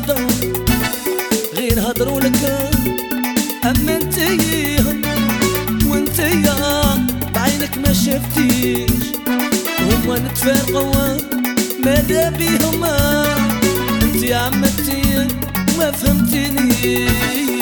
صدام غير هضرولك اما انتيهم وانتيا بعينك ما شفتيش هما نتفارقوا ماذا بيهم انت يا عمتي ما فهمتنيش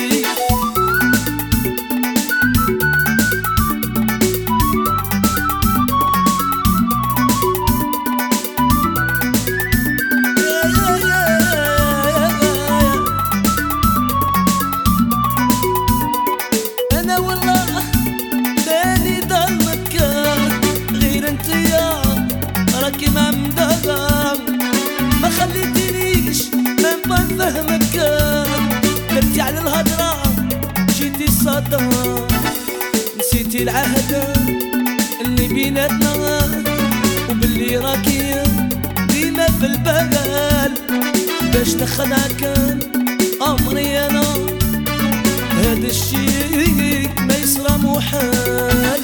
ما خليتنيش ما نفهمك قلتي على الهضرة جيتي الصدام نسيتي العهد اللي بيناتنا وباللي راكي ديما في البال باش نخدعك امري انا هذا الشيء ما يصرى محال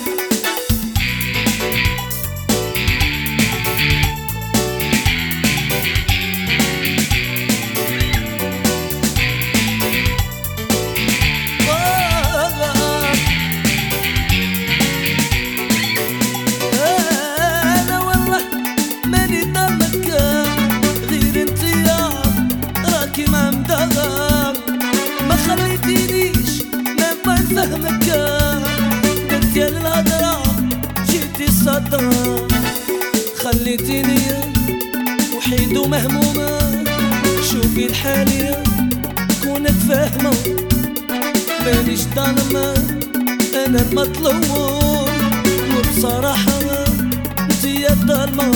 ما خليتنيش ما نفهمك قلت يا الهضرة جيتي الصدام خليتيني وحيد ومهمومة شوفي الحالية كونك فاهمة مانيش ظالمة أنا المطلوب وبصراحة انتي الظالمة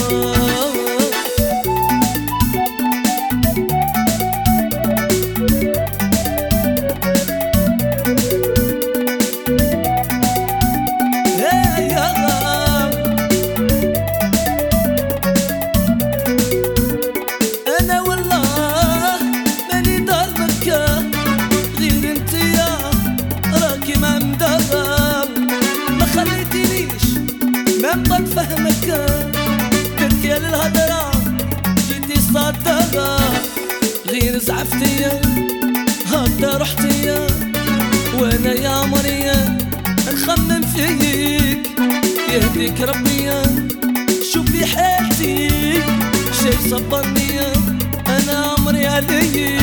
ما نفهمك قلت يا للهضرة جيتي صدقة غير زعفتي هكذا رحتي وانا يا عمري نخمم فيك يهديك ربي شوفي حالتي شي صبرني انا عمري عليك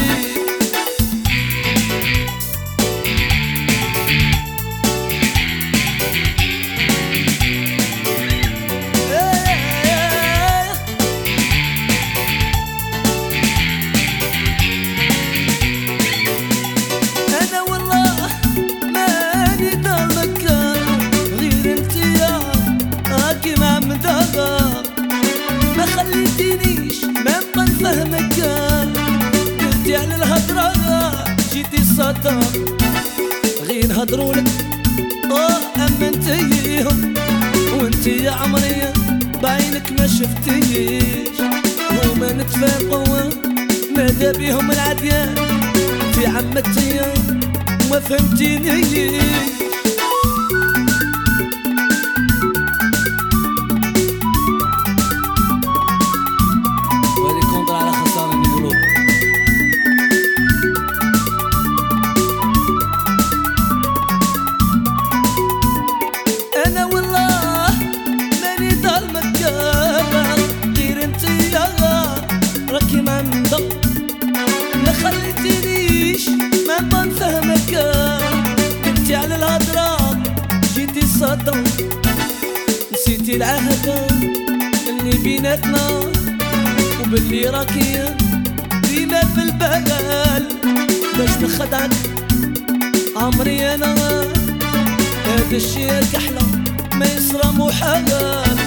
ما خليتنيش ما نفهمك قلت على الهضرة جيتي الصدام غير هضرولك اما انتيهم وانتي يا عمري بعينك ما شفتيش هما نتفارقوا ماذا بيهم العديان في عمتي ما فهمتينيش ما خليتنيش ما نفهمك قلتي على الهضرة جيتي الصدام نسيتي العهد اللي بيناتنا وباللي راكي ديما في البال باش نخدعك عمري انا هذا الشي كحلة ما يصرى محال